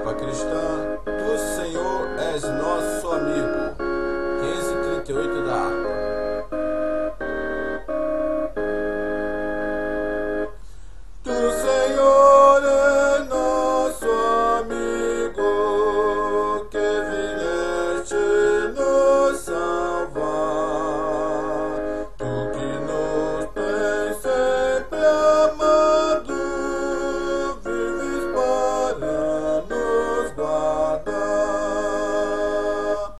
Harpa cristã, tu, Senhor, és nosso amigo. 1538 da harpa.